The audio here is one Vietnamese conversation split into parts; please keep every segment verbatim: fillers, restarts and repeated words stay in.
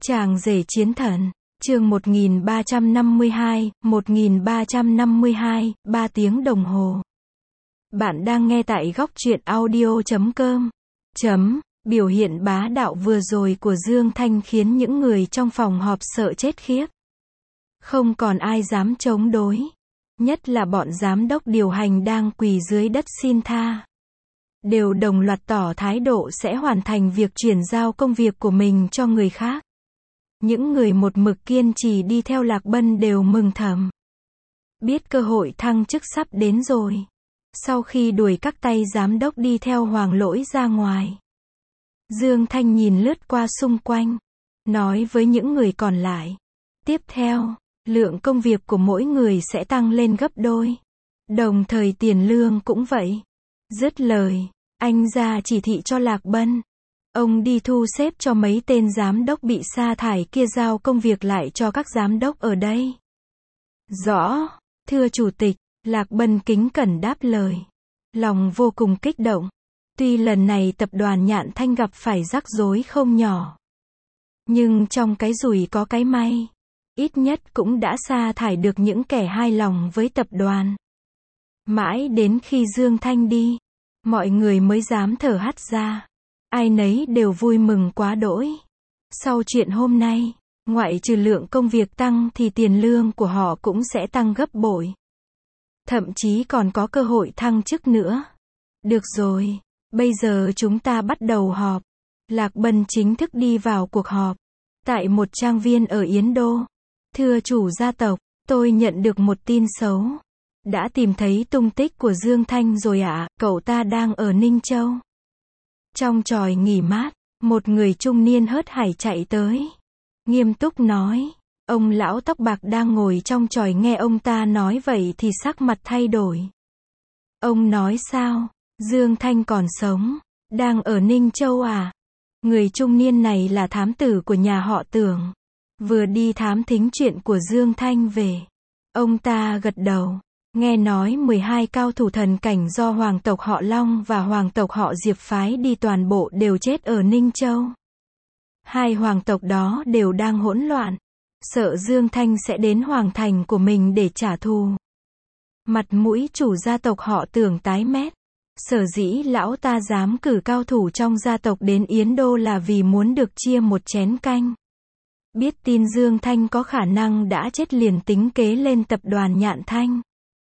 Chàng rể chiến thần, chương một nghìn ba trăm năm mươi hai, một nghìn ba trăm năm mươi hai, ba tiếng đồng hồ. Bạn đang nghe tại góc truyện audio chấm com. Chấm, biểu hiện bá đạo vừa rồi của Dương Thanh khiến những người trong phòng họp sợ chết khiếp. Không còn ai dám chống đối. Nhất là bọn giám đốc điều hành đang quỳ dưới đất xin tha. Đều đồng loạt tỏ thái độ sẽ hoàn thành việc chuyển giao công việc của mình cho người khác. Những người một mực kiên trì đi theo Lạc Bân đều mừng thầm. Biết cơ hội thăng chức sắp đến rồi. Sau khi đuổi các tay giám đốc đi theo Hoàng Lỗi ra ngoài, Dương Thanh nhìn lướt qua xung quanh, nói với những người còn lại. Tiếp theo, lượng công việc của mỗi người sẽ tăng lên gấp đôi. Đồng thời tiền lương cũng vậy. Dứt lời, anh ra chỉ thị cho Lạc Bân. Ông đi thu xếp cho mấy tên giám đốc bị sa thải kia giao công việc lại cho các giám đốc ở đây. Rõ, thưa chủ tịch, Lạc Bân kính cẩn đáp lời. Lòng vô cùng kích động. Tuy lần này tập đoàn Nhạn Thanh gặp phải rắc rối không nhỏ. Nhưng trong cái rủi có cái may. Ít nhất cũng đã sa thải được những kẻ hài lòng với tập đoàn. Mãi đến khi Dương Thanh đi, mọi người mới dám thở hắt ra. Ai nấy đều vui mừng quá đỗi. Sau chuyện hôm nay, ngoại trừ lượng công việc tăng thì tiền lương của họ cũng sẽ tăng gấp bội. Thậm chí còn có cơ hội thăng chức nữa. Được rồi, bây giờ chúng ta bắt đầu họp. Lạc Bân chính thức đi vào cuộc họp. Tại một trang viên ở Yến Đô. Thưa chủ gia tộc, tôi nhận được một tin xấu. Đã tìm thấy tung tích của Dương Thanh rồi ạ, à, cậu ta đang ở Ninh Châu. Trong chòi nghỉ mát, một người trung niên hớt hải chạy tới. Nghiêm túc nói, ông lão tóc bạc đang ngồi trong chòi nghe ông ta nói vậy thì sắc mặt thay đổi. Ông nói sao? Dương Thanh còn sống, đang ở Ninh Châu à? Người trung niên này là thám tử của nhà họ Tưởng. Vừa đi thám thính chuyện của Dương Thanh về. Ông ta gật đầu. Nghe nói mười hai cao thủ thần cảnh do hoàng tộc họ Long và hoàng tộc họ Diệp phái đi toàn bộ đều chết ở Ninh Châu. Hai hoàng tộc đó đều đang hỗn loạn. Sợ Dương Thanh sẽ đến hoàng thành của mình để trả thù. Mặt mũi chủ gia tộc họ Tưởng tái mét. Sở dĩ lão ta dám cử cao thủ trong gia tộc đến Yến Đô là vì muốn được chia một chén canh. Biết tin Dương Thanh có khả năng đã chết liền tính kế lên tập đoàn Nhạn Thanh.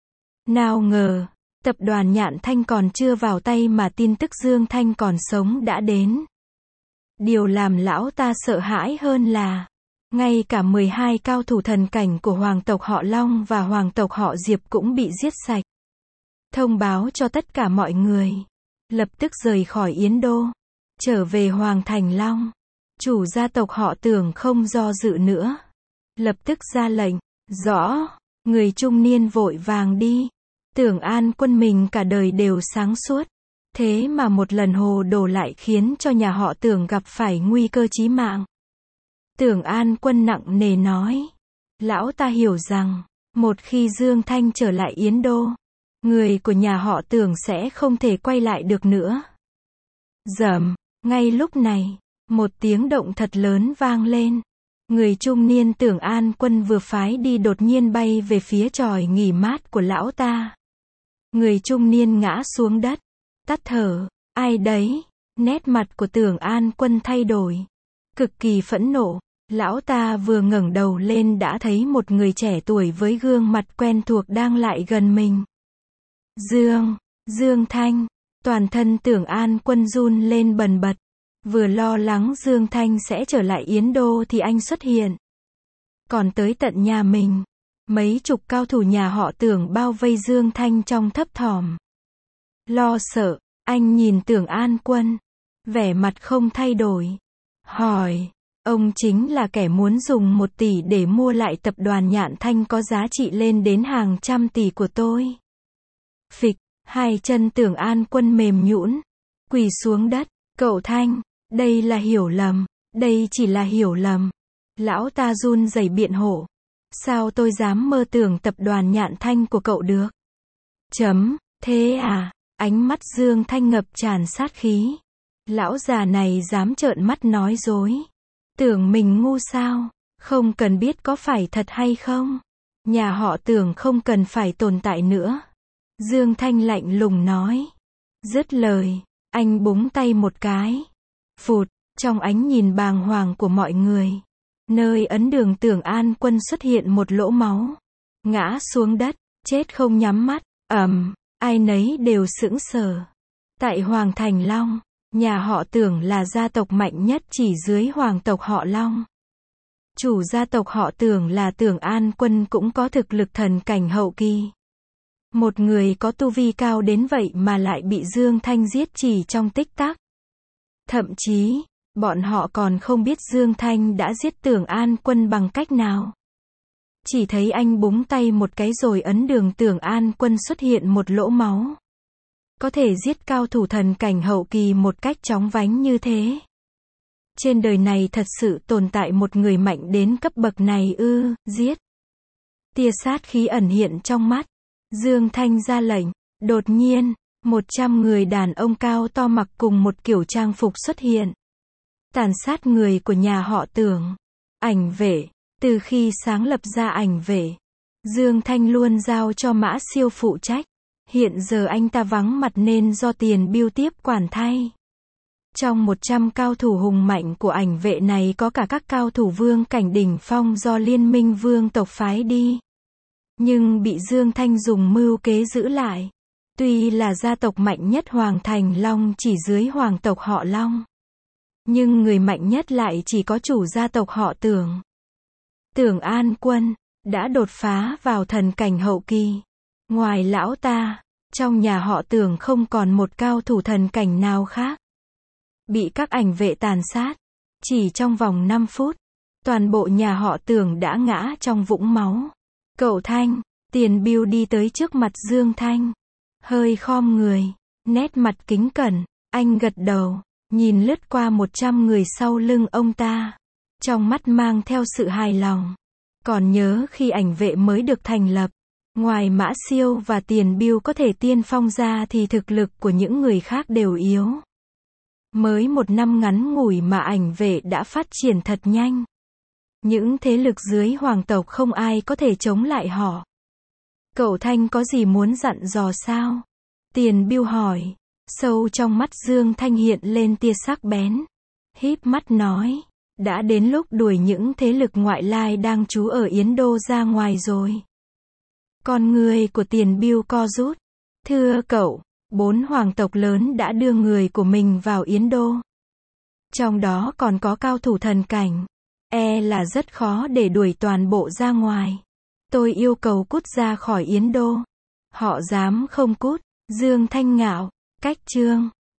Nào ngờ, tập đoàn Nhạn Thanh còn chưa vào tay mà tin tức Dương Thanh còn sống đã đến. Điều làm lão ta sợ hãi hơn là, ngay cả mười hai cao thủ thần cảnh của hoàng tộc họ Long và hoàng tộc họ Diệp cũng bị giết sạch. Thông báo cho tất cả mọi người, lập tức rời khỏi Yến Đô, trở về Hoàng Thành Long. Chủ gia tộc họ Tưởng không do dự nữa, lập tức ra lệnh. Rõ, người trung niên vội vàng đi. Tưởng An Quân mình cả đời đều sáng suốt, thế mà một lần hồ đồ lại khiến cho nhà họ Tưởng gặp phải nguy cơ chí mạng. Tưởng An Quân nặng nề nói, lão ta hiểu rằng, một khi Dương Thanh trở lại Yến Đô, người của nhà họ Tưởng sẽ không thể quay lại được nữa. Rầm, ngay lúc này, một tiếng động thật lớn vang lên. Người trung niên Tưởng An Quân vừa phái đi đột nhiên bay về phía chòi nghỉ mát của lão ta. Người trung niên ngã xuống đất, tắt thở. Ai đấy? Nét mặt của Tưởng An Quân thay đổi, cực kỳ phẫn nộ. Lão ta vừa ngẩng đầu lên đã thấy một người trẻ tuổi với gương mặt quen thuộc đang lại gần mình. Dương, Dương Thanh. Toàn thân Tưởng An Quân run lên bần bật. Vừa lo lắng Dương Thanh sẽ trở lại Yến Đô thì anh xuất hiện. Còn tới tận nhà mình, mấy chục cao thủ nhà họ Tưởng bao vây Dương Thanh trong thấp thỏm. Lo sợ, anh nhìn Tưởng An Quân, vẻ mặt không thay đổi. Hỏi, ông chính là kẻ muốn dùng một tỷ để mua lại tập đoàn Nhạn Thanh có giá trị lên đến hàng trăm tỷ của tôi. Phịch, hai chân Tưởng An Quân mềm nhũn, quỳ xuống đất. Cậu Thanh, đây là hiểu lầm, đây chỉ là hiểu lầm. Lão ta run rẩy biện hộ. Sao tôi dám mơ tưởng tập đoàn Nhạn Thanh của cậu được? Chấm, thế à? Ánh mắt Dương Thanh ngập tràn sát khí. Lão già này dám trợn mắt nói dối. Tưởng mình ngu sao? Không cần biết có phải thật hay không. Nhà họ Tưởng không cần phải tồn tại nữa. Dương Thanh lạnh lùng nói. Dứt lời, anh búng tay một cái. Phụt, trong ánh nhìn bàng hoàng của mọi người, nơi ấn đường Tưởng An Quân xuất hiện một lỗ máu. Ngã xuống đất, chết không nhắm mắt, ầm, ai nấy đều sững sờ. Tại Hoàng Thành Long, nhà họ Tưởng là gia tộc mạnh nhất chỉ dưới hoàng tộc họ Long. Chủ gia tộc họ Tưởng là Tưởng An Quân cũng có thực lực thần cảnh hậu kỳ. Một người có tu vi cao đến vậy mà lại bị Dương Thanh giết chỉ trong tích tắc. Thậm chí, bọn họ còn không biết Dương Thanh đã giết Tưởng An Quân bằng cách nào. Chỉ thấy anh búng tay một cái rồi ấn đường Tưởng An Quân xuất hiện một lỗ máu. Có thể giết cao thủ thần cảnh hậu kỳ một cách chóng vánh như thế. Trên đời này thật sự tồn tại một người mạnh đến cấp bậc này ư, giết. Tia sát khí ẩn hiện trong mắt. Dương Thanh ra lệnh. Đột nhiên, một trăm người đàn ông cao to mặc cùng một kiểu trang phục xuất hiện. Tàn sát người của nhà họ Tưởng. Ảnh vệ. Từ khi sáng lập ra ảnh vệ, Dương Thanh luôn giao cho Mã Siêu phụ trách. Hiện giờ anh ta vắng mặt nên do Tiền Biêu tiếp quản thay. Trong một trăm cao thủ hùng mạnh của ảnh vệ này có cả các cao thủ vương cảnh đỉnh phong do Liên minh vương tộc phái đi. Nhưng bị Dương Thanh dùng mưu kế giữ lại. Tuy là gia tộc mạnh nhất Hoàng Thành Long chỉ dưới hoàng tộc họ Long. Nhưng người mạnh nhất lại chỉ có chủ gia tộc họ Tưởng. Tưởng An Quân đã đột phá vào thần cảnh hậu kỳ. Ngoài lão ta, trong nhà họ Tưởng không còn một cao thủ thần cảnh nào khác. Bị các ảnh vệ tàn sát. Chỉ trong vòng năm phút, toàn bộ nhà họ Tưởng đã ngã trong vũng máu. Cậu Thanh, Tiền Biêu đi tới trước mặt Dương Thanh. Hơi khom người, nét mặt kính cẩn, anh gật đầu, nhìn lướt qua một trăm người sau lưng ông ta. Trong mắt mang theo sự hài lòng. Còn nhớ khi ảnh vệ mới được thành lập, ngoài Mã Siêu và Tiền Biêu có thể tiên phong ra thì thực lực của những người khác đều yếu. Mới một năm ngắn ngủi mà ảnh vệ đã phát triển thật nhanh. Những thế lực dưới hoàng tộc không ai có thể chống lại họ. Cậu Thanh có gì muốn dặn dò sao? Tiền Biêu hỏi. Sâu trong mắt Dương Thanh hiện lên tia sắc bén. Híp mắt nói. Đã đến lúc đuổi những thế lực ngoại lai đang trú ở Yến Đô ra ngoài rồi. Con người của Tiền Biêu co rút. Thưa cậu, bốn hoàng tộc lớn đã đưa người của mình vào Yến Đô. Trong đó còn có cao thủ thần cảnh. E là rất khó để đuổi toàn bộ ra ngoài. Tôi yêu cầu cút ra khỏi Yến Đô. Họ dám không cút. Dương Thanh ngạo. Cách chương.